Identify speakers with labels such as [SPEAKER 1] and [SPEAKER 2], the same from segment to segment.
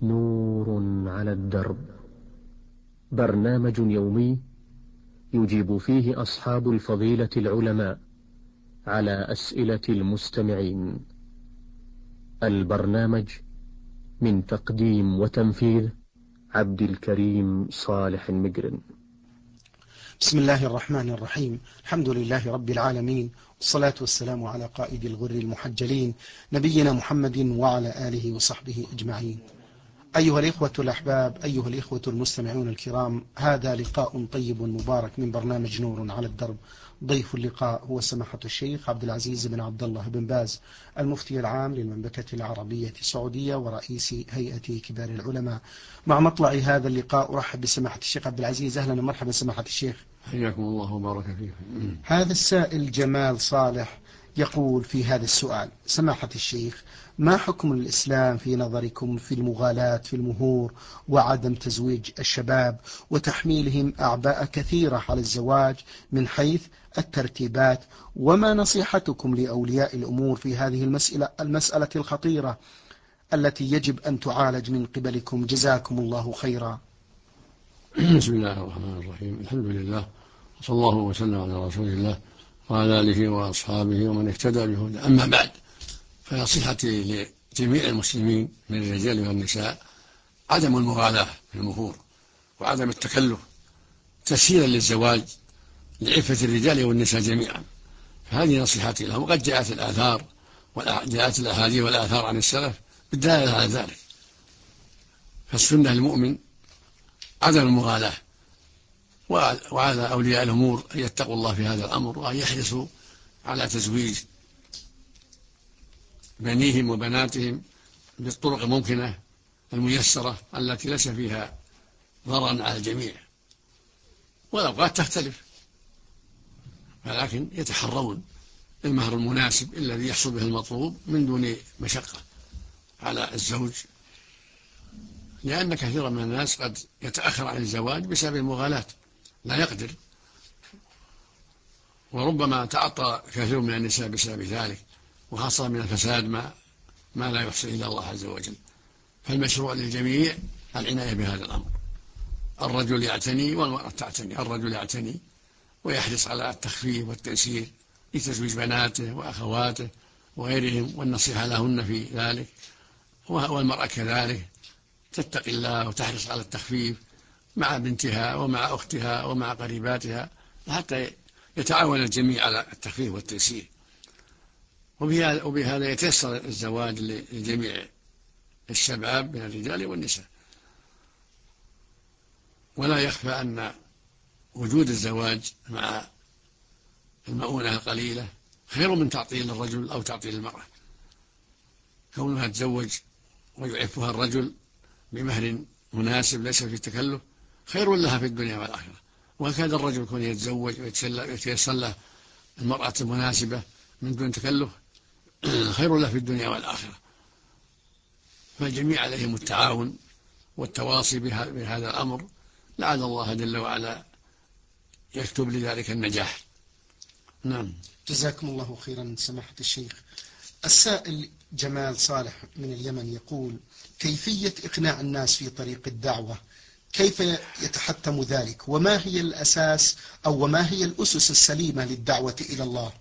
[SPEAKER 1] نور على الدرب، برنامج يومي يجيب فيه أصحاب الفضيلة العلماء على أسئلة المستمعين. البرنامج من تقديم وتنفيذ عبد الكريم صالح المقرن.
[SPEAKER 2] بسم الله الرحمن الرحيم. الحمد لله رب العالمين، والصلاة والسلام على قائد الغر المحجلين نبينا محمد وعلى آله وصحبه أجمعين. أيها الإخوة الأحباب، أيها الإخوة المستمعون الكرام، هذا لقاء طيب مبارك من برنامج نور على الدرب. ضيف اللقاء هو سماحة الشيخ عبد العزيز بن عبد الله بن باز، المفتي العام للمملكة العربية السعودية ورئيس هيئة كبار العلماء. مع مطلع هذا اللقاء أرحب بسماحة الشيخ عبد العزيز. أهلا ومرحبا سماحة الشيخ.
[SPEAKER 3] حياكم الله وبارك فيكم.
[SPEAKER 2] هذا السائل جمال صالح يقول في هذا السؤال: سماحة الشيخ، ما حكم الإسلام في نظركم في المغالاة في المهور وعدم تزويج الشباب وتحميلهم أعباء كثيرة على الزواج من حيث الترتيبات؟ وما نصيحتكم لأولياء الأمور في هذه المسألة الخطيرة التي يجب أن تعالج من قبلكم؟ جزاكم الله خيرا.
[SPEAKER 3] بسم الله الرحمن الرحيم. الحمد لله، وصلى الله وسلم على رسول الله وعلى آله وأصحابه ومن اهتدى بهداه. أما بعد، فنصيحتي لجميع المسلمين من الرجال والنساء عدم المغالاة في المهور وعدم التكلف تسهيلا للزواج لعفة الرجال والنساء جميعا. فهذه نصيحتي لهم، وقد جاءت الأحاديث والآثار عن السلف بالدلالة على ذلك. فالسنة المؤمن عدم المغالاة، وعلى أولياء الأمور أن يتقوا الله في هذا الأمر وأن يحرصوا على تزويج بنيهم وبناتهم بالطرق الممكنة الميسرة التي ليس فيها ضرر على الجميع. والأوقات تختلف، ولكن يتحرون المهر المناسب الذي يحصل به المطلوب من دون مشقة على الزوج، لأن كثيرا من الناس قد يتأخر عن الزواج بسبب المغالاة، لا يقدر، وربما تعطى كثير من النساء بسبب ذلك، وخاصة من الفساد ما لا يحصل إلا الله عز وجل. فالمشروع للجميع العناية بهذا الأمر. الرجل يعتني والمرأة تعتني. الرجل يعتني ويحرص على التخفيف والتيسير لتزويج بناته وأخواته وغيرهم، والنصيحة لهن في ذلك. والمرأة كذلك تتقي الله وتحرص على التخفيف مع بنتها ومع أختها ومع قريباتها، حتى يتعاون الجميع على التخفيف والتيسير. وبهذا يتيسر الزواج لجميع الشباب من الرجال والنساء. ولا يخفى أن وجود الزواج مع المؤونة القليلة خير من تعطيل الرجل أو تعطيل المرأة. كونها تزوج ويعفها الرجل بمهر مناسب ليس في تكلف خير لها في الدنيا والآخرة. وهكذا الرجل يكون يتزوج ويتيسر له المرأة المناسبة من دون تكلف خير له في الدنيا والآخرة. فالجميع عليهم التعاون والتواصي بهذا الأمر، لعل الله جل وعلا يكتب لذلك النجاح. نعم.
[SPEAKER 2] جزاكم الله خيرا سماحة الشيخ. السائل جمال صالح من اليمن يقول: كيفية إقناع الناس في طريق الدعوة؟ كيف يتحتم ذلك؟ وما هي الأساس أو وما هي الأسس السليمة للدعوة إلى الله؟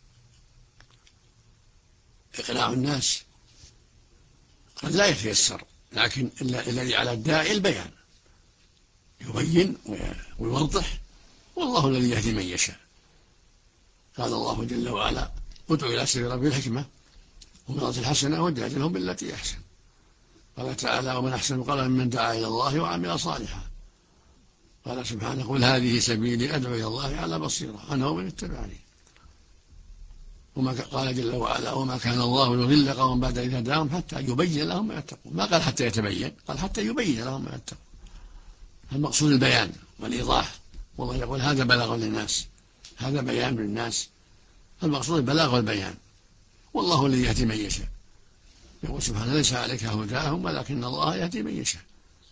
[SPEAKER 3] إقناع الناس قد لا يتيسر، لكن الذي على الداعي البيان، يبين ويوضح، والله الذي يهدي من يشاء. قال الله جل وعلا: ادع إلى سبيل ربك بالحكمة وموعظة الحسنة وجادلهم بالتي أحسن. قال تعالى: ومن أحسن قولا ممن دعا إلى الله وعمل صالحا. قال سبحانه: قل هذه سبيلي أدعو إلى الله على بصيرة أنا ومن اتبعني. قال جل وعلا: وما كان الله ليضل قوما بعد إذ هداهم حتى يبين لهم ما يتقون. ما قال حتى يتبين، قال حتى يبين لهم ما يتقون. المقصود البيان والإيضاح. والله يقول: هذا بلاغ للناس، هذا بيان للناس. المقصود البلاغ والبيان، والله الذي يهدي من يشاء. يقول سبحانه: ليس عليك هداهم ولكن الله يهدي من يشاء.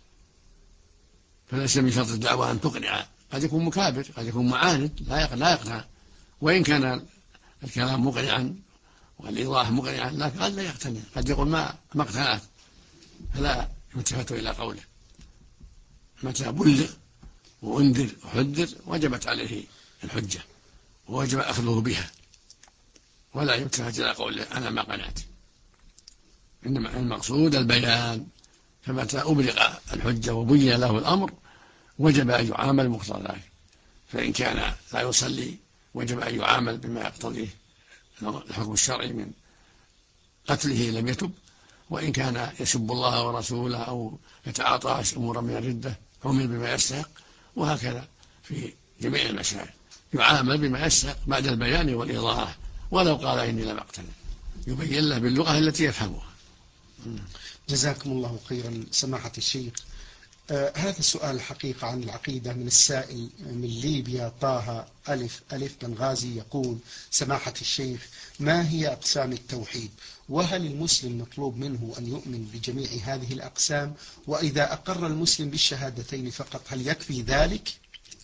[SPEAKER 3] فليس من شرط الدعوة أن تقنع، قد يكون مكابر، قد يكون معاند لا يقنع، وإن كان الكلام مقنعا والإيضاح مقنعا لكن قد لا يقتنع، قد يقول ما اقتنعت. فلا يلتفت إلى قوله، متى بلغ وأنذر وحذر وجبت عليه الحجة ووجب أخذه بها، ولا يلتفت إلى قوله أنا ما قنعت. إنما المقصود البيان، فمتى أبلغ الحجة وبين له الأمر وجب أن يعامل مقتضى ذلك. فإن كان لا يصلي وجب أن يعامل بما يقتضيه الحكم الشرعي من قتله لم يتب، وإن كان يسب الله ورسوله أو يتعاطى أمورا من الردة عمل بما يستحق، وهكذا في جميع المسائل يعامل بما يستحق بعد البيان والإيضاح، ولو قال إني لم أقتنع يبين له باللغة التي يفهمها.
[SPEAKER 2] جزاكم الله خيرا سماحة الشيخ. هذا السؤال الحقيقة عن العقيدة من السائل من ليبيا طه ألف ألف بنغازي، يقول: سماحة الشيخ، ما هي أقسام التوحيد؟ وهل المسلم مطلوب منه أن يؤمن بجميع هذه الأقسام؟ وإذا أقر المسلم بالشهادتين فقط هل يكفي ذلك؟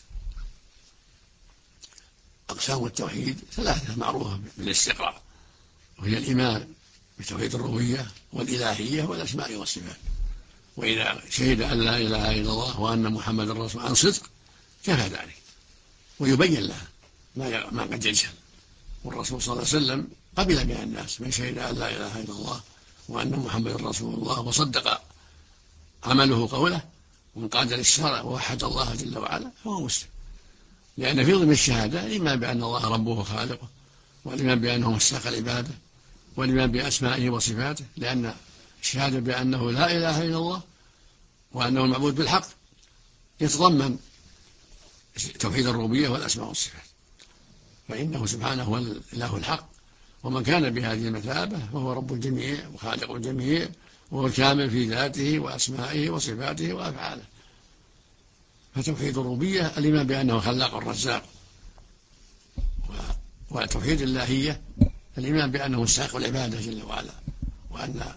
[SPEAKER 3] أقسام التوحيد ثلاثة معروفة بالاستقراء، وهي الإيمان بتوحيد الربوبية والإلهية والأسماء والصفات. وإذا شهد أن لا إله إلا الله وأن محمد رسول عن صدق كفى ذلك، ويبين له ما قد يجهل. والرسول صلى الله عليه وسلم قبل بها الناس: من شهد أن لا إله إلا الله وأن محمد رسول الله وصدق عمله قوله وانقاد للشرع ووحد الله جل وعلا فهو مسلم. لأن في ضمن الشهادة الإيمان بأن الله ربه وخالقه، والإيمان بأنه مستحق العبادة، والإيمان بأسمائه وصفاته، لأن الشهادة بأنه لا إله إلا الله وأنه المعبود بالحق يتضمن توحيد الربوبية والأسماء والصفات، فإنه سبحانه هو الإله الحق، ومن كان بهذه المثابة فهو رب الجميع وخالق الجميع، وهو الكامل في ذاته وأسمائه وصفاته وأفعاله. فتوحيد الربوبية الإيمان بأنه خلاق الرزاق، وتوحيد اللهية الإيمان بأنه مستحق العبادة جل وعلا، وأن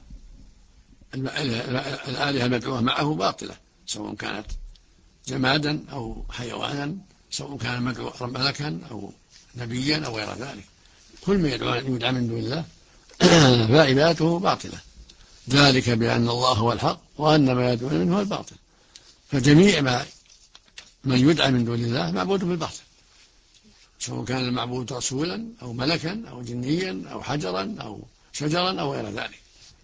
[SPEAKER 3] الآلهة المدعوة معه باطلة، سواء كانت جمادا أو حيوانا، سواء كان مدعو ملكا أو نبيا أو غير ذلك. كل ما يدعى من دون الله فعبادته باطلة، ذلك بأن الله هو الحق وأن ما يدعون منه هو الباطل. فجميع من يدعى من دون الله معبود بالباطل، سواء كان المعبود رسولا أو ملكا أو جنيا أو حجرا أو شجرا أو غير ذلك.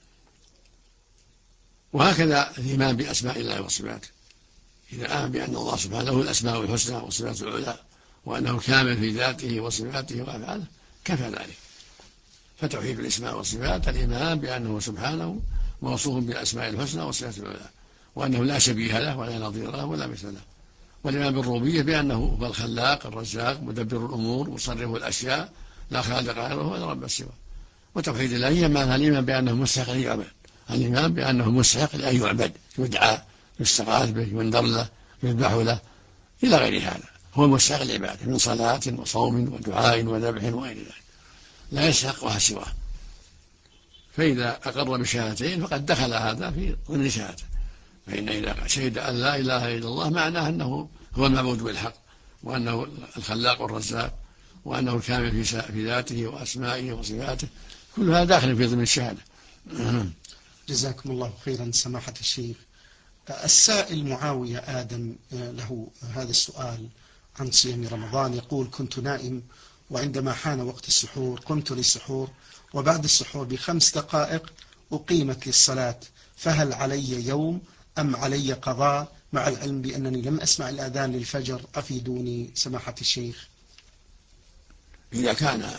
[SPEAKER 3] وهكذا الإيمان بأسماء الله وصفاته، إذا آمن بأن الله سبحانه له الأسماء الحسنى والصفات العلى وأنه كامل في ذاته وصفاته وأفعاله كفى ذلك. فتوحيد الأسماء والصفات الإيمان بأنه سبحانه موصوف بالأسماء الحسنى والصفات العلى، وأنه لا شبيه له ولا نظير له ولا مثل له. والإيمان بالربوبية بأنه هو الخلاق الرزاق مدبر الأمور مصرف الأشياء لا خالق غيره ولا رب سواه. وتوحيد الإلهية معناها الإيمان بأنه مستحق أن يعبد، الإيمان بأنه مستحق أن يعبد، يدعى، يستغاث به، ينذر له، يذبح له، إلى غير هذا. هو مستحق العبادة من صلاة وصوم ودعاء وذبح وغير ذلك، لا يستحقها سواه. فإذا أقر بشهادتين فقد دخل هذا في ضمن الشهادة. فإن إذا شهد أن لا إله إلا الله معناه أنه هو المعبود بالحق، وأنه الخلاق الرزاق، وأنه الكامل في ذاته وأسمائه وصفاته، كل هذا داخل في ضمن الشهادة.
[SPEAKER 2] جزاكم الله خيرا سماحة الشيخ. السائل معاوية آدم له هذا السؤال عن صيام رمضان، يقول: كنت نائم وعندما حان وقت السحور قمت للسحور، وبعد السحور ب5 دقائق أقيمت للصلاة، فهل علي يوم أم علي قضاء، مع العلم بأنني لم أسمع الأذان للفجر؟ أفيدوني سماحة الشيخ.
[SPEAKER 3] إذا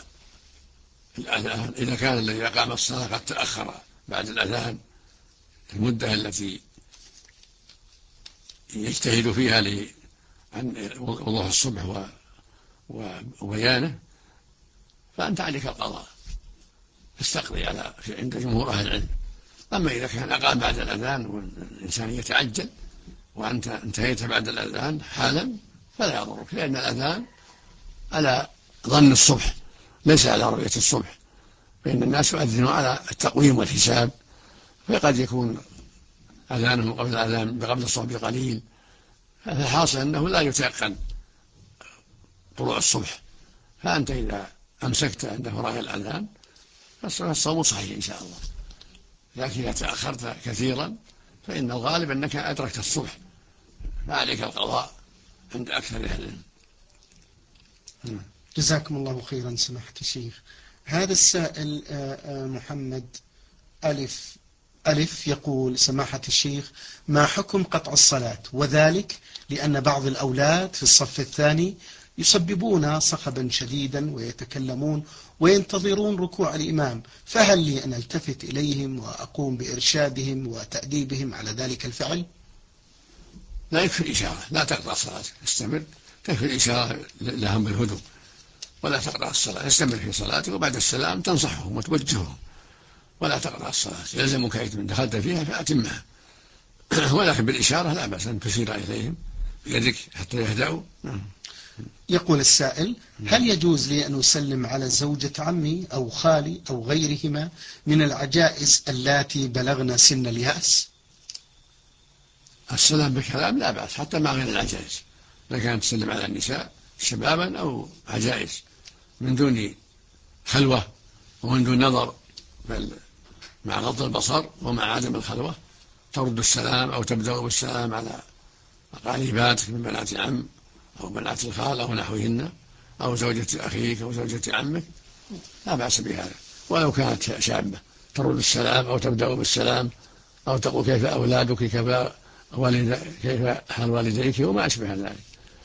[SPEAKER 3] كان الذي أقام الصلاة قد تأخر بعد الأذان المدة التي يجتهد فيها عن وضوح الصبح وبيانه، فأنت عليك القضاء، تستقضي عند جمهور أهل العلم. أما إذا كان أقام بعد الأذان والإنسان يتعجل وأنت انتهيت بعد الأذان حالا فلا يضرك، لأن الأذان على ظن الصبح ليس على رؤية الصبح، فإن الناس يؤذنون على التقويم والحساب، فقد يكون أذانهم قبل الصبح بقليل، فالحاصل أنه لا يتيقن طلوع الصبح. فأنت إذا أمسكت عند فراغ الأذان فالصوم صحيح إن شاء الله. لكن إذا تأخرت كثيرا فإن الغالب أنك أدركت الصبح فعليك القضاء عند أكثر أهل العلم.
[SPEAKER 2] جزاكم الله خيرا سماحة الشيخ. هذا السائل محمد ألف يقول: سماحة الشيخ، ما حكم قطع الصلاة؟ وذلك لأن بعض الأولاد في الصف الثاني يسببون صخبا شديدا ويتكلمون وينتظرون ركوع الإمام، فهل لي أن التفت إليهم وأقوم بإرشادهم وتأديبهم على ذلك الفعل؟
[SPEAKER 3] لا يكفي الإشارة، لا تقطع الصلاة، استمر، تكفي الإشارة لهم بالهدوء ولا تقطع الصلاة، استمر في صلاتك وبعد السلام تنصحهم وتوجههم ولا تقطع الصلاة، يلزمك إذا دخلت فيها فأتمها. ولكن بالإشارة لا بأس أن تشير إليهم بيدك حتى يهدأوا.
[SPEAKER 2] يقول السائل: هل يجوز لي أن أسلم على زوجة عمي أو خالي أو غيرهما من العجائز اللاتي بلغن سن اليأس؟
[SPEAKER 3] السلام بالكلام لا بأس حتى مع غير العجائز، إذا كانت تسلم على النساء شبابا أو عجائز من دون خلوة ومن دون نظر، بل مع غض البصر ومع عدم الخلوة ترد السلام أو تبدأ بالسلام على قريباتك من بنات العم أو بنات الخال أو نحوهن أو زوجة أخيك أو زوجة عمك، لا بأس بهذا. ولو كانت شابة ترد السلام أو تبدأ بالسلام أو تقول كيف أولادك، كيف حال والديك وما أشبه ذلك.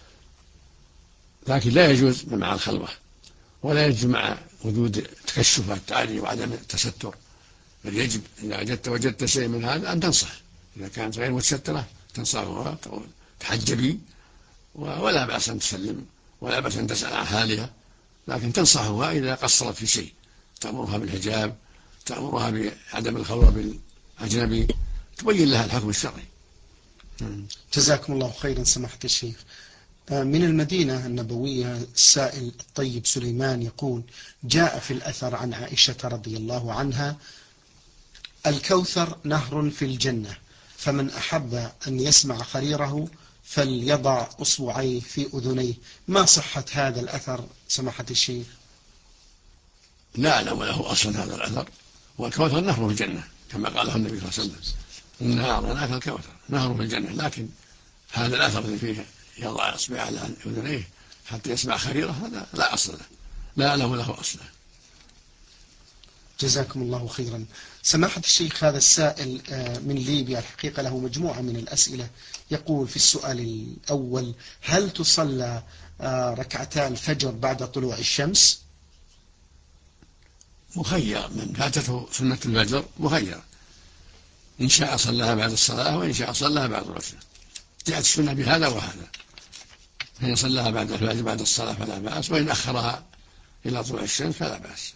[SPEAKER 3] لكن لا يجوز مع الخلوة، ولا يجوز مع وجود تكشف التعري وعدم التستر، بل يجب إذا وجدت شيء من هذا أن تنصح. إذا كانت غير متسترة تنصحها تقول تحجبي، ولا بأس أن تسلم ولا بأس أن تسأل عن حالها، لكن تنصحها إذا قصرت في شيء، تأمرها بالحجاب، تأمرها بعدم الخلوة بالأجنبي، تبين لها الحكم الشرعي.
[SPEAKER 2] جزاكم الله خيرا سماحة الشيخ. من المدينة النبوية السائل الطيب سليمان يقول: جاء في الأثر عن عائشة رضي الله عنها: الكوثر نهر في الجنة، فمن أحب أن يسمع خريره فليضع أصبعيه في أذنيه. ما صحة هذا الأثر سماحة الشيخ؟
[SPEAKER 3] لا أعلم له أصلا هذا الأثر، والكوثر نهر في الجنة كما قاله النبي صلى الله عليه وسلم: إنا أعطيناك الكوثر نهر في الجنة. لكن هذا الأثر اللي فيه يضع إصبعه على أذنيه حتى يسمع خريره هذا لا أصل له، لا أعلم له أصلا.
[SPEAKER 2] جزاكم الله خيرا سماحة الشيخ. هذا السائل من ليبيا الحقيقة له مجموعة من الأسئلة. يقول في السؤال الأول: هل تصلى ركعتا الفجر بعد طلوع الشمس؟
[SPEAKER 3] مخير، من فاتته سنة الفجر مخير، إن شاء صلىها بعد الصلاة وإن شاء صلىها بعد الركعة، جاءت السنة بهذا وهذا، فإن صلىها بعد الفجر بعد الصلاة فلا بأس، وإن أخرها إلى طلوع الشمس فلا بأس.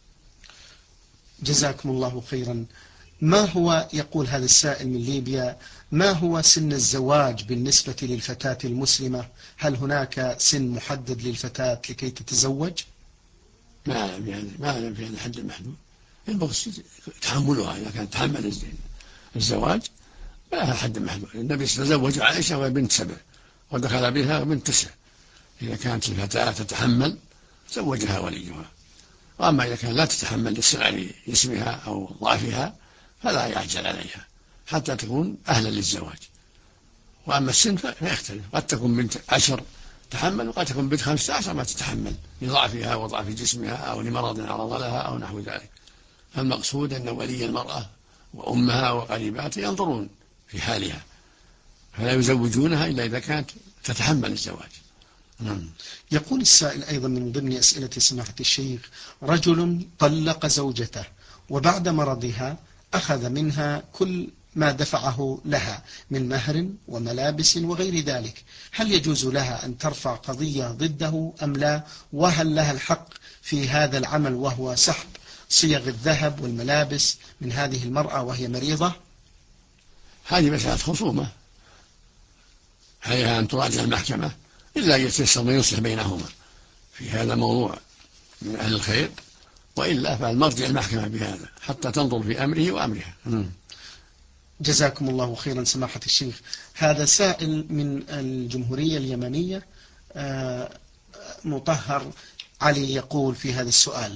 [SPEAKER 2] جزاكم الله خيرا. ما هو، يقول هذا السائل من ليبيا، ما هو سن الزواج بالنسبة للفتاة المسلمة؟ هل هناك سن محدد للفتاة لكي تتزوج؟
[SPEAKER 3] ما أعلم في هذا حد محدود، المقصود تحملها، إذا كانت تحمل الزواج ما لها حد محدود. النبي تزوج عائشة وهي بنت 7 ودخل بها بنت 9، إذا كانت الفتاة تتحمل زوجها وليها، وأما إذا كان لا تتحمل لصغر جسمها أو ضعفها فلا يعجل عليها حتى تكون أهلا للزواج. وأما السن فيختلف، قد تكون بنت 10 تحمل وقد تكون بنت 15 ما تتحمل لضعفها وضعف جسمها أو لمرض عرض لها أو نحو ذلك. فالمقصود أن ولي المرأة وأمها وقريباتها ينظرون في حالها، فلا يزوجونها إلا إذا كانت تتحمل الزواج.
[SPEAKER 2] يقول السائل أيضا من ضمن أسئلة سماحة الشيخ: رجل طلق زوجته وبعد مرضها أخذ منها كل ما دفعه لها من مهر وملابس وغير ذلك، هل يجوز لها أن ترفع قضية ضده أم لا؟ وهل لها الحق في هذا العمل وهو سحب صيغ الذهب والملابس من هذه المرأة وهي مريضة؟
[SPEAKER 3] هذه مسألة خصومة، عليها أن تراجع المحكمة إلا أن يتيسر ما يصلح بينهما في هذا الموضوع من أهل الخير، وإلا فالمرجع المحكمة بهذا حتى تنظر في أمره وأمرها.
[SPEAKER 2] جزاكم الله خيرا سماحة الشيخ. هذا سائل من الجمهورية اليمنية مطهر علي يقول في هذا السؤال: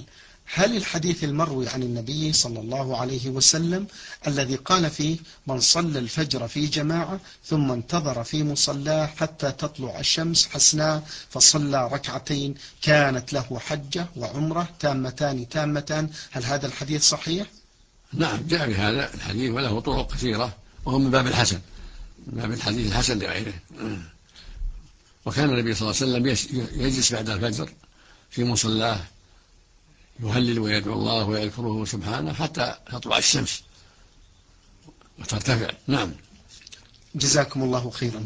[SPEAKER 2] هل الحديث المروي عن النبي صلى الله عليه وسلم الذي قال فيه من صلى الفجر في جماعة ثم انتظر في مصلاه حتى تطلع الشمس حسناء فصلى ركعتين كانت له حجة وعمرة تامتان، هل هذا الحديث صحيح؟
[SPEAKER 3] نعم، جاء بهذا الحديث وله طرق كثيرة، وهو من باب الحسن، من باب الحديث الحسن لغيره. وكان النبي صلى الله عليه وسلم يجلس بعد الفجر في مصلاه يهلل ويدعو الله ويذكره سبحانه حتى تطلع الشمس وترتفع. نعم.
[SPEAKER 2] جزاكم الله خيرا.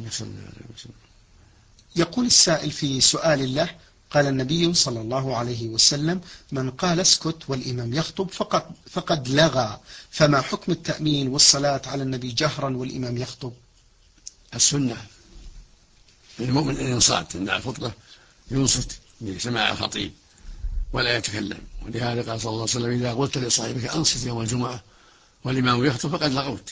[SPEAKER 2] يقول السائل في سؤال له: قال النبي صلى الله عليه وسلم من قال اسكت والإمام يخطب فقد لغى، فما حكم التأمين والصلاة على النبي جهرا والإمام يخطب؟
[SPEAKER 3] السنة للمؤمن أن ينصت عند الخطبة، ينصت بسماع الخطيب ولا يتكلم، ولهذا قال صلى الله عليه وسلم إذا قلت لصاحبك أنصت يوم الجمعة والإمام يخطب فقد لغوت،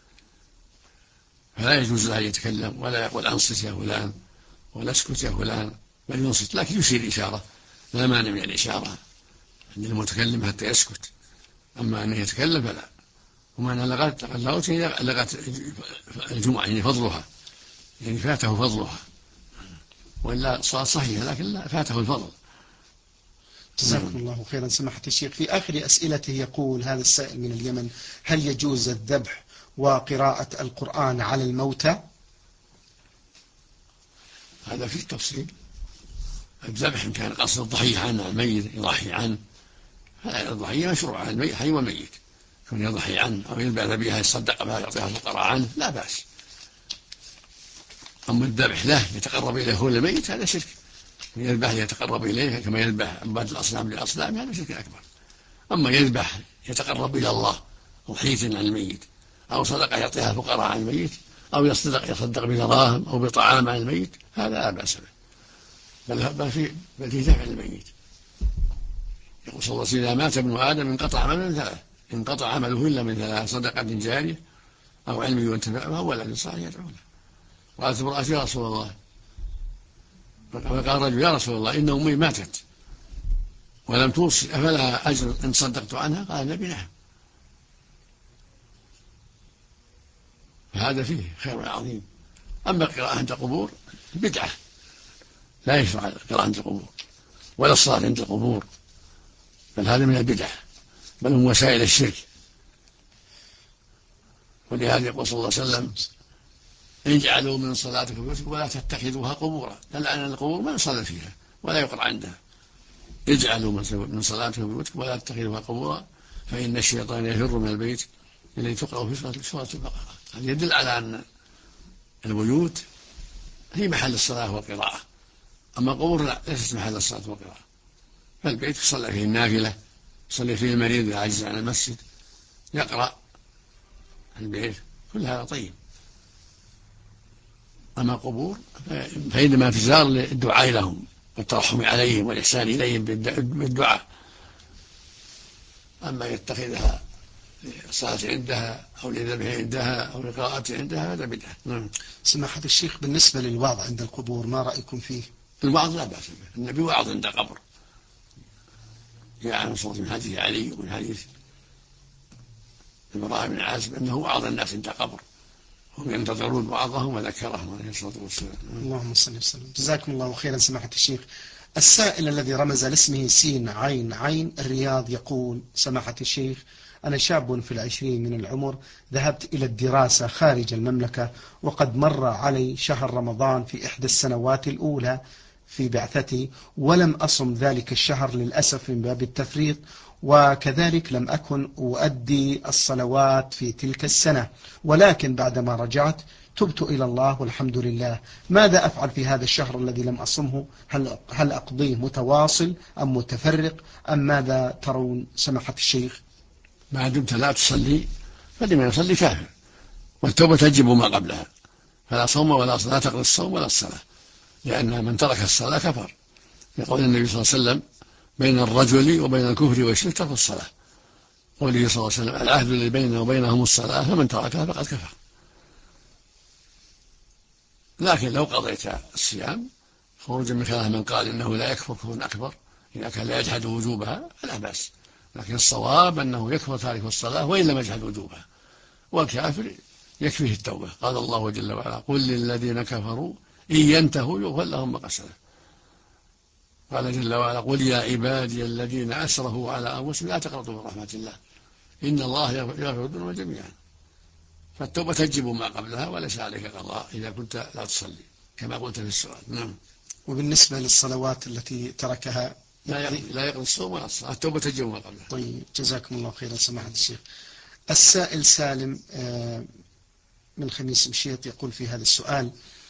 [SPEAKER 3] فلا يجوز له أن يتكلم ولا يقول أنصت يا فلان ولا اسكت يا فلان، بل ينصت، لكن يشير إشارة، لا مانع من الإشارة عند المتكلم حتى يسكت، أما أن يتكلم فلا. ومعنى لغت لغت الجمعة يعني فضلها، يعني فاته فضلها، وإلا صلاة صحيحة لكن لا فاته الفضل.
[SPEAKER 2] جزاكم الله خيرا سماحة الشيخ. في آخر أسئلته يقول هذا السائل من اليمن: هل يجوز الذبح وقراءة القرآن على الموتى؟
[SPEAKER 3] هذا فيه تفصيل. الذبح إن كان قصد الضحية عنه الميت يضحي عنه، الضحية مشروع عن الميت حي وميت، كون يضحي عنه أو يذبح ذبيحة يصدق بها يعطيها الفقراء عنه لا بأس. أما الذبح له يتقرب إليه هو الميت هذا شرك، يذبح يتقرب إليه كما يذبح عباد الأصنام للأصنام هذا شرك أكبر. أما يذبح يتقرب إلى الله ضحية عن الميت، أو صدقة يعطيها الفقراء عن الميت، أو يصدق بدراهم أو بطعام عن الميت، هذا لا بأس به، بل في دفع الميت. يقول صلى الله عليه وسلم: إذا مات ابن آدم انقطع عمله من ثلاث، انقطع عمله إلا من ثلاث: صدقة جارية أو علم ينتفع به أو ولد صالح يدعو له. قالت امرأة: يا رسول الله، فقال الرجل: يا رسول الله إن أمي ماتت ولم توصي أفلا أجر إن صدقت عنها؟ قال النبي: نعم. فهذا فيه خير عظيم. أما القراءة عند القبور بدعة، لا يشرع القراءة عند القبور ولا الصلاة عند القبور، بل هذا من البدع، بل من وسائل الشرك. ولهذا يقول صلى الله عليه وسلم: اجعلوا من صلاتكم بيوتكم ولا تتخذوها قبورا، لأن القبور ما يصلى فيها ولا يقرأ عندها. اجعلوا من صلاتكم بيوتكم ولا تتخذوها قبورا فإن الشيطان يفر من البيت الذي تقرأ في سورة البقرة. هذا يدل على أن البيوت هي محل الصلاة والقراءة، أما القبور لا، ليست محل الصلاة والقراءة. فالبيت يصلى فيه النافلة، يصلي فيه المريض إذا عجز عن المسجد، يقرأ البيت، كل هذا طيب. أما القبور فإنما تزار للدعاء لهم والترحم عليهم والإحسان إليهم بالدعاء، أما يتخذها للصلاة عندها أو للذبح عندها أو للقراءة عندها هذا بدعة.
[SPEAKER 2] سماحة الشيخ، بالنسبة للوعظ عند القبور ما رأيكم فيه؟
[SPEAKER 3] الوعظ لا بأس به، النبي وعظ عند القبر، جاء عن صوت من حديث علي ومن حديث البراء بن عازب أنه وعظ الناس عند القبر، هم ينتظرون وعظهم وذكرهم عليه الصلاة والسلام.
[SPEAKER 2] اللهم صل وسلم. جزاكم الله خيرا سماحة الشيخ. السائل الذي رمز لاسمه سين عين عين الرياض يقول: سماحة الشيخ، أنا شاب في 20 من العمر، ذهبت إلى الدراسة خارج المملكة، وقد مر علي شهر رمضان في إحدى السنوات الأولى في بعثتي، ولم أصم ذلك الشهر للأسف من باب التفريط، وكذلك لم أكن أؤدي الصلوات في تلك السنة، ولكن بعدما رجعت تبت إلى الله والحمد لله. ماذا أفعل في هذا الشهر الذي لم أصمه؟ هل أقضيه متواصل أم متفرق أم ماذا ترون سماحة الشيخ؟
[SPEAKER 3] ما دمت لا تصلي فلما يصلي كافر، والتوبة تجب ما قبلها، فلا صوم ولا صلاة، لا تقضي الصوم ولا الصلاة، لأن من ترك الصلاة كفر. يقول النبي صلى الله عليه وسلم: بين الرجل وبين الكفر والشرك ترك الصلاة. قوله صلى الله عليه وسلم: العهد الذي بيننا وبينهم الصلاة فمن تركها فقد كفر. لكن لو قضيت الصيام خروجا من كلام من قال إنه لا يكفر كفر أكبر إذا كان لا يجحد وجوبها فلا بأس، لكن الصواب أنه يكفر تارك الصلاة وإن لم يجحد وجوبها، والكافر يكفيه التوبة. قال الله جل وعلا: قل للذين كفروا إن ينتهوا يغفر لهم ما قد سلف. قال جل وعلا: قل يا عبادي الذين أسرفوا على أنفسهم لا تقنطوا من رحمة الله إن الله يغفر الذنوب جميعا. فالتوبة تجب ما قبلها وليس عليك قضاء إذا كنت لا تصلي كما قلت في السؤال. نعم.
[SPEAKER 2] وبالنسبة للصلوات التي تركها
[SPEAKER 3] لا يقضي الصوم ولا الصلاة، التوبة تجب ما قبلها.
[SPEAKER 2] طيب، جزاكم الله خيرا سماحة الشيخ. السائل سالم من خميس مشيط يقول في هذا السؤال: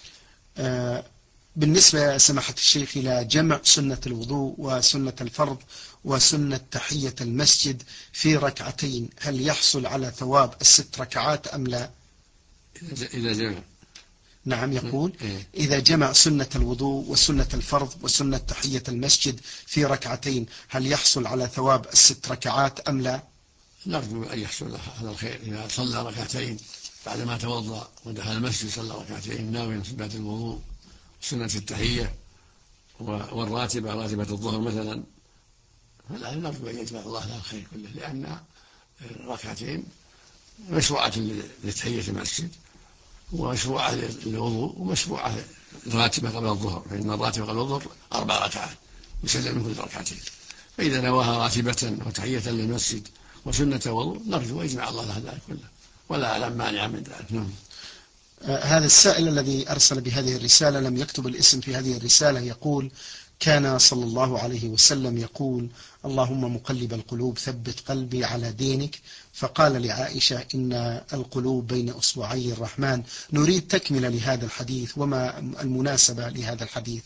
[SPEAKER 2] بالنسبة يا سماحة الشيخ إلى جمع سنة الوضوء وسنة الفرض وسنة تحية المسجد في ركعتين، هل يحصل على ثواب 6 ركعات أم لا؟
[SPEAKER 3] إذا جمع.
[SPEAKER 2] نعم، يقول: إذا جمع سنة الوضوء وسنة الفرض وسنة تحية المسجد في ركعتين، هل يحصل على ثواب 6 ركعات أم لا؟
[SPEAKER 3] نرجو أن يحصل له هذا الخير. إذا صلى ركعتين بعدما توضأ ودخل المسجد صلى ركعتين ناويا سنة الوضوء سنة التحية والراتبة راتبة الظهر مثلا، فلا نرجو أن يجمع الله له الخير كله، لأن الركعتين مشروعة لتحية المسجد ومشروعة للوضوء ومشروعة الراتبة قبل الظهر، فإن الراتبة قبل الظهر 4 ركعات يسلم من كل ركعتين، فإذا نواها راتبة وتحية للمسجد وسنة وضوء نرجو أن يجمع الله له ذلك كله، ولا أعلم مانع من ذلك. نعم.
[SPEAKER 2] هذا السائل الذي أرسل بهذه الرسالة لم يكتب الاسم في هذه الرسالة، يقول: كان صلى الله عليه وسلم يقول: اللهم مقلب القلوب ثبت قلبي على دينك، فقال لعائشة: إن القلوب بين أصبعي الرحمن. نريد تكملة لهذا الحديث، وما المناسبة لهذا الحديث؟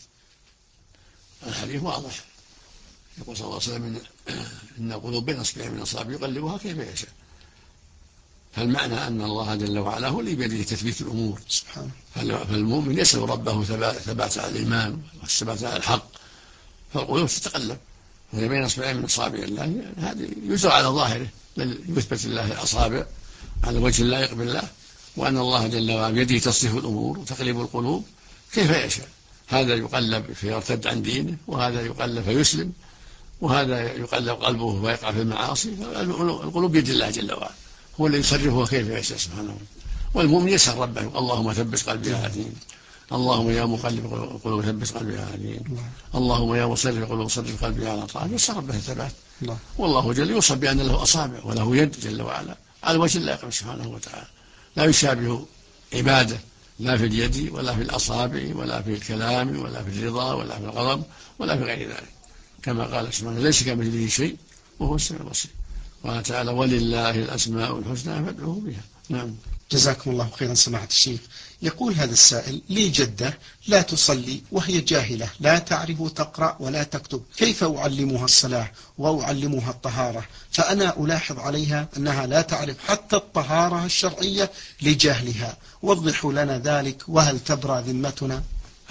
[SPEAKER 3] الحديث واضح، يقول صلى الله عليه وسلم: إن القلوب بين أصبعين من أصابعه يقلبها كيف يشاء. فالمعنى أن الله جل وعلا هو اللي بيده تثبيت الأمور سبحانه، فالمؤمن يسأل ربه ثبات على الإيمان والثبات على الحق، فالقلوب تتقلب وهي بين أصبعين من أصابع الله. هذا يسر على ظاهره يثبت الله الأصابع على وجه اللائق بالله، وأن الله جل وعلا بيده تصريف الأمور وتقليب القلوب كيف يشاء. هذا يقلب فيرتد عن دينه، وهذا يقلب فيسلم، وهذا يقلب قلبه ويقع في المعاصي. القلوب بيد الله جل وعلا، هو الذي يصرفها كيف يشاء سبحانه. والمؤمن يسأل ربه: اللهم ثبت قلبي على دينك، اللهم يا مقلب القلوب ثبت قلبي على دينك، اللهم يا مصرف القلوب صرف قلبي على طاعتك. يسأل ربه الثبات، والله جل يوصف بأن له أصابع وله يد جل وعلا على وجه اللائق سبحانه وتعالى، لا يشابه عباده لا في اليد ولا في الأصابع ولا في الكلام ولا في الرضا ولا في الغضب ولا في غير ذلك، كما قال سبحانه: ليس كمثله شيء وهو السميع البصير. قال تعالى: ولله الأسماء الحسنى فادعوه بها. نعم.
[SPEAKER 2] جزاكم الله خيرا سماحة الشيخ. يقول هذا السائل: لي جدة لا تصلي وهي جاهلة لا تعرف تقرأ ولا تكتب، كيف أعلمها الصلاة وأعلمها الطهارة؟ فأنا ألاحظ عليها أنها لا تعرف حتى الطهارة الشرعية لجهلها، وضحوا لنا ذلك، وهل تبرأ ذمتنا؟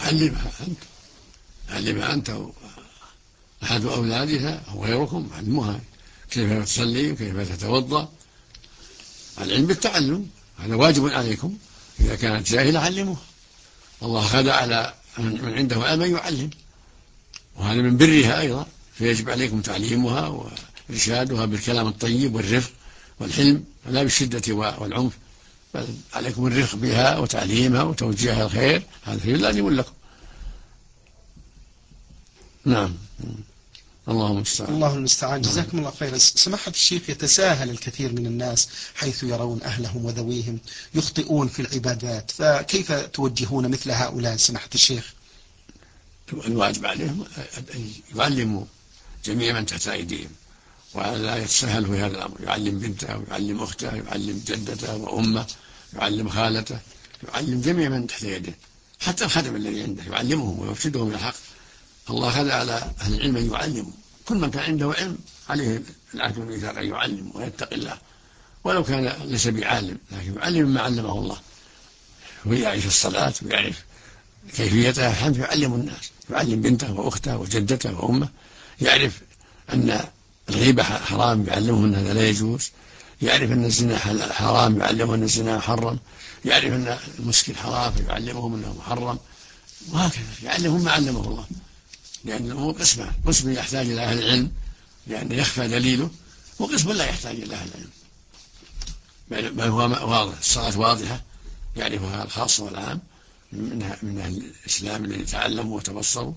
[SPEAKER 3] علمها أنت أحد أولادها أو غيركم، علموها كيف تصلي وكيف تتوضأ. العلم بالتعلم، هذا واجب عليكم. إذا كانت جاهلة علموها، الله خلق على من عنده علم يعلم، وهذا من برها أيضا، فيجب عليكم تعليمها وإرشادها بالكلام الطيب والرفق والحلم، لا بالشدة والعنف، بل عليكم الرفق بها وتعليمها وتوجيهها الخير، هذا فيه لازم لكم. نعم. الله
[SPEAKER 2] المستعان. جزاكم الله خيرا. سماحة الشيخ، يتساهل الكثير من الناس حيث يرون أهلهم وذويهم يخطئون في العبادات، فكيف توجهون مثل هؤلاء سماحة الشيخ؟
[SPEAKER 3] الواجب عليهم أن يعلموا جميع من تحت أيديهم، ولا يتساهل في هذا الأمر، يعلم بنته ويعلم أخته يعلم جدته وأمه يعلم خالته، يعلم جميع من تحت يده، حتى الخدم الذي عنده يعلمهم ويرشدهم إلى الحق. الله خلق على أهل العلم أن يعلموا، كل من كان عنده علم عليه العهد والميثاق أن يعلم ويتقي الله، ولو كان ليس بعالم لكن يعلم ما علمه الله، ويعرف الصلاة ويعرف كيفيتها الحمد يعلم الناس، يعلم بنته وأخته وجدته وأمه، يعرف أن الغيبة حرام يعلمهم أن هذا لا يجوز، يعرف أن الزنا حرام يعلمهم أن الزنا محرم، يعرف أن المسكر حرام يعلمهم أنه محرم، وهكذا يعلمهم ما علمه الله. لأن الأمور قسم يحتاج إلى أهل العلم لأن يخفى دليله، وقسم لا يحتاج إلى أهل العلم، بل هو واضح، الصلاة واضحة يعرفها الخاص والعام من أهل الإسلام الذين تعلموا وتبصروا،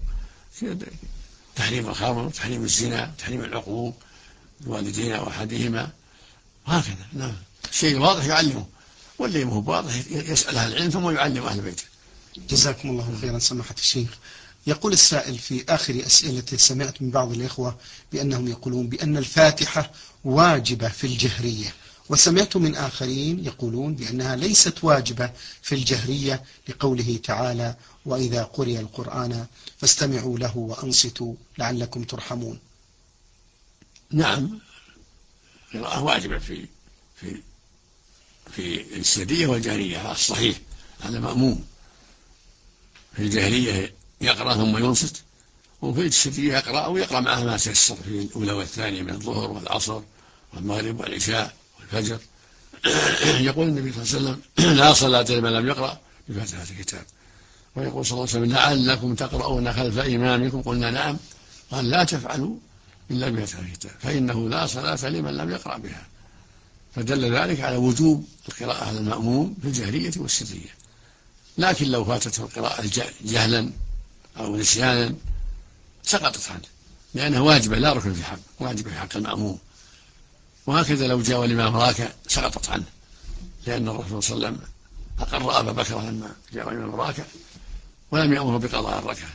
[SPEAKER 3] تحريم الخمر، تحريم الزنا، تحريم العقوق الوالدين أو أحدهما، وهكذا. نعم، الشيء الواضح يعلمه، واللي مو واضح يسأل أهل العلم ثم يعلم أهل بيته.
[SPEAKER 2] جزاكم الله خيرا سماحة الشيخ. يقول السائل في آخر أسئلته: سمعت من بعض الإخوة بأنهم يقولون بأن الفاتحة واجبة في الجهرية، وسمعت من آخرين يقولون بأنها ليست واجبة في الجهرية لقوله تعالى: وإذا قرئ القرآن فاستمعوا له وأنصتوا لعلكم ترحمون.
[SPEAKER 3] نعم، القراءة واجبة في في السرية والجهرية، الصحيح هذا مأموم. في الجهرية يقرأ ثم ينصت، وفي السرية يقرأ أو يقرأ معه ما تيسر في الأولى والثانية من الظهر والعصر والمغرب والعشاء والفجر. يقول النبي صلى الله عليه وسلم: لا صلاة لمن لم يقرأ بفاتحة الكتاب. ويقول صلى الله عليه وسلم: لعلكم تقرؤون خلف إمامكم. قلنا: نعم. قال: لا تفعلوا إلا بفاتحة الكتاب فإنه لا صلاة لمن لم يقرأ بها. فدل ذلك على وجوب القراءة على المأموم في الجهرية والسرية. لكن لو فاتته القراءة جهلا أو نسيانا سقطت عنه، لأنها واجبة لا ركن في حق، واجبة في حق المأموم. وهكذا لو جاء الإمام راكع سقطت عنه، لأن الرسول صلى الله عليه وسلم أقر أبا بكر لما جاء الإمام راكع ولم يأمره بقضاء الركعة،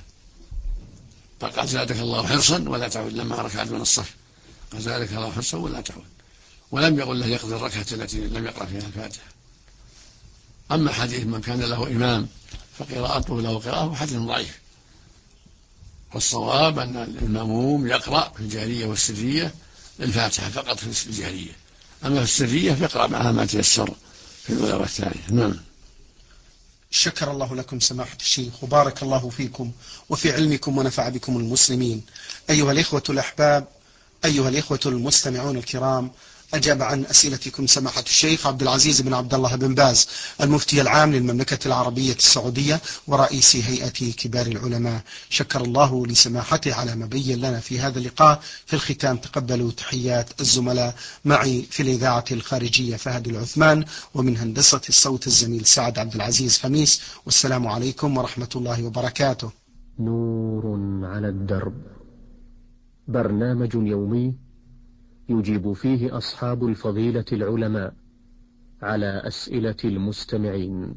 [SPEAKER 3] فقال: زادك الله حرصا ولا تعود. لما ركع دون الصف قال: زادك الله حرصا ولا تعود، ولم يقل له يقضي الركعة التي لم يقرأ فيها الفاتحة. أما حديث من كان له إمام فقراءته له قراءة حديث ضعيف، والصواب أن المأموم يقرأ في الجهرية والسرية الفاتحة فقط في الجهرية، أما في السرية فيقرأ معها ما تيسر في الأولى والثانية. نعم.
[SPEAKER 2] شكر الله لكم سماحة الشيخ، وبارك الله فيكم وفي علمكم ونفع بكم المسلمين. أيها الإخوة الأحباب، أيها الإخوة المستمعون الكرام، أجاب عن أسئلتكم سماحة الشيخ عبد العزيز بن عبد الله بن باز، المفتي العام للمملكة العربية السعودية ورئيس هيئة كبار العلماء. شكر الله لسماحته على ما بين لنا في هذا اللقاء. في الختام تقبلوا تحيات الزملاء معي في الإذاعة الخارجية فهد العثمان، ومن هندسة الصوت الزميل سعد عبد العزيز خميس، والسلام عليكم ورحمة الله وبركاته.
[SPEAKER 1] نور على الدرب، برنامج يومي يجيب فيه أصحاب الفضيلة العلماء على أسئلة المستمعين.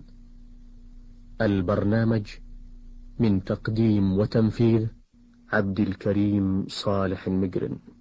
[SPEAKER 1] البرنامج من تقديم وتنفيذ عبد الكريم صالح المقرن.